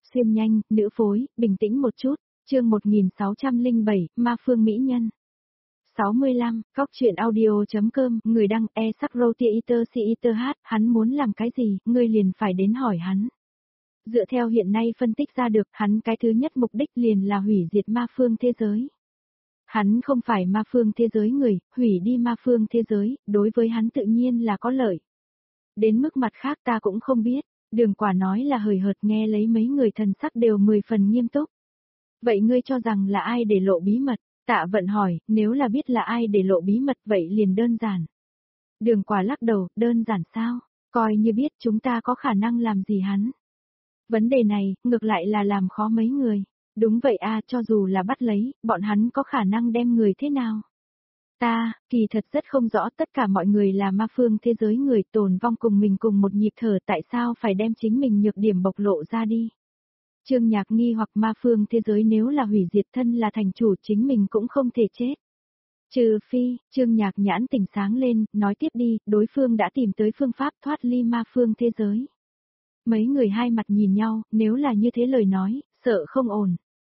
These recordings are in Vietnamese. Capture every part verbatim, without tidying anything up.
xuyên nhanh, nữ phối, bình tĩnh một chút, chương một nghìn sáu trăm lẻ bảy, Ma Phương Mỹ Nhân. sáu mươi lăm, Cóc truyện audio.com, người đăng e sắc roti iter si iter hát, hắn muốn làm cái gì, ngươi liền phải đến hỏi hắn. Dựa theo hiện nay phân tích ra được, hắn cái thứ nhất mục đích liền là hủy diệt ma phương thế giới. Hắn không phải ma phương thế giới người, hủy đi ma phương thế giới, đối với hắn tự nhiên là có lợi. Đến mức mặt khác ta cũng không biết, Đường Quả nói là hời hợt, nghe lấy mấy người thần sắc đều mười phần nghiêm túc. Vậy ngươi cho rằng là ai để lộ bí mật? Tạ Vận hỏi, nếu là biết là ai để lộ bí mật vậy liền đơn giản. Đường Quả lắc đầu, đơn giản sao? Coi như biết chúng ta có khả năng làm gì hắn. Vấn đề này, ngược lại là làm khó mấy người. Đúng vậy a, cho dù là bắt lấy, bọn hắn có khả năng đem người thế nào? Ta, kỳ thật rất không rõ, tất cả mọi người là ma phương thế giới người, tồn vong cùng mình cùng một nhịp thở, tại sao phải đem chính mình nhược điểm bộc lộ ra đi? Trương Nhạc nghi hoặc ma phương thế giới nếu là hủy diệt, thân là thành chủ, chính mình cũng không thể chết. Trừ phi, Trương Nhạc nhãn tỉnh sáng lên, nói tiếp đi, đối phương đã tìm tới phương pháp thoát ly ma phương thế giới. Mấy người hai mặt nhìn nhau, nếu là như thế lời nói, sợ không ổn.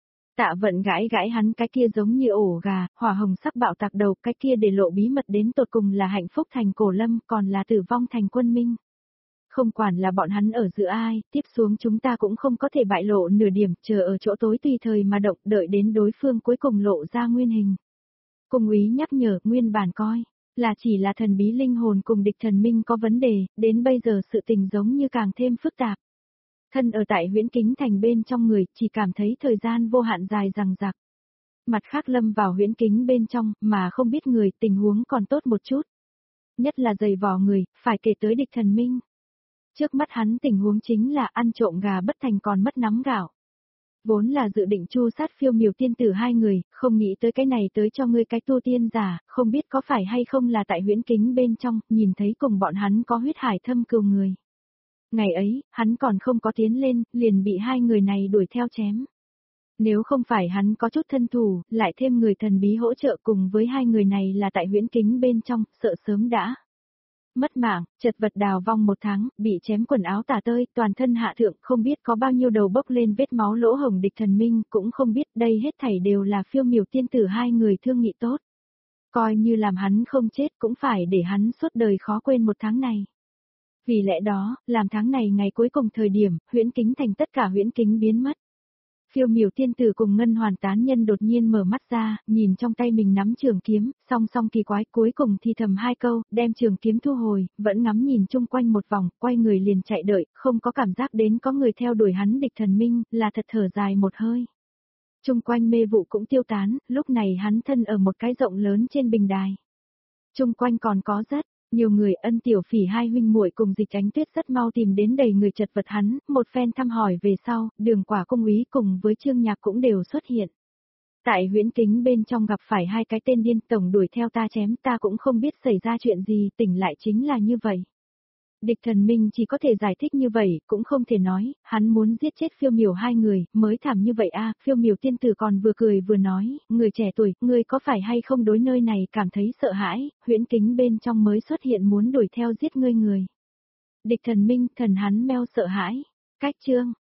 Tạ Vận gãi gãi hắn, cái kia giống như ổ gà, hỏa hồng sắc bạo tạc đầu, cái kia để lộ bí mật đến tột cùng là hạnh phúc thành Cổ Lâm, còn là tử vong thành Quân Minh. Không quản là bọn hắn ở giữa ai, tiếp xuống chúng ta cũng không có thể bại lộ nửa điểm, chờ ở chỗ tối tùy thời mà động, đợi đến đối phương cuối cùng lộ ra nguyên hình. Cung úy nhắc nhở, nguyên bản coi, là chỉ là thần bí linh hồn cùng địch thần minh có vấn đề, đến bây giờ sự tình giống như càng thêm phức tạp. Thân ở tại Huyễn Kính Thành bên trong người, chỉ cảm thấy thời gian vô hạn dài dằng dặc. Mặt khác lâm vào Huyễn Kính bên trong, mà không biết người, tình huống còn tốt một chút. Nhất là dày vò người, phải kể tới địch thần minh. Trước mắt hắn tình huống chính là ăn trộm gà bất thành còn mất nắm gạo. Vốn là dự định chu sát Phiêu Miểu tiên tử hai người, không nghĩ tới cái này tới cho ngươi cái tu tiên giả, không biết có phải hay không là tại Huyễn Kính bên trong, nhìn thấy cùng bọn hắn có huyết hải thâm cừu người. Ngày ấy, hắn còn không có tiến lên, liền bị hai người này đuổi theo chém. Nếu không phải hắn có chút thân thủ, lại thêm người thần bí hỗ trợ cùng với hai người này là tại Huyễn Kính bên trong, sợ sớm đã mất mạng, chật vật đào vong một tháng, bị chém quần áo tả tơi, toàn thân hạ thượng, không biết có bao nhiêu đầu bốc lên vết máu lỗ hồng địch thần minh, cũng không biết đây hết thảy đều là Phiêu Miểu tiên tử hai người thương nghị tốt. Coi như làm hắn không chết cũng phải để hắn suốt đời khó quên một tháng này. Vì lẽ đó, làm tháng này ngày cuối cùng thời điểm, Huyễn Kính Thành tất cả Huyễn Kính biến mất. Phiêu Miểu tiên tử cùng Ngân Hoàn tán nhân đột nhiên mở mắt ra, nhìn trong tay mình nắm trường kiếm, song song kỳ quái, cuối cùng thì thầm hai câu, đem trường kiếm thu hồi, vẫn ngắm nhìn chung quanh một vòng, quay người liền chạy đợi, không có cảm giác đến có người theo đuổi hắn địch thần minh, là thật thở dài một hơi. Chung quanh mê vụ cũng tiêu tán, lúc này hắn thân ở một cái rộng lớn trên bình đài. Chung quanh còn có rất nhiều người, Ân Tiểu Phỉ hai huynh muội cùng Dịch Ánh Tuyết rất mau tìm đến đầy người chật vật hắn, một phen thăm hỏi về sau, Đường Quả cung úy cùng với Trương Nhạc cũng đều xuất hiện. Tại Huyễn Kính bên trong gặp phải hai cái tên điên, tổng đuổi theo ta chém, ta cũng không biết xảy ra chuyện gì, tỉnh lại chính là như vậy. Địch thần minh chỉ có thể giải thích như vậy, cũng không thể nói, hắn muốn giết chết Phiêu Miểu hai người, mới thảm như vậy a. Phiêu Miểu tiên tử còn vừa cười vừa nói, người trẻ tuổi, ngươi có phải hay không đối nơi này cảm thấy sợ hãi, Huyễn Kính bên trong mới xuất hiện muốn đuổi theo giết ngươi người. Địch thần minh, thần hắn meo sợ hãi. Cách chương,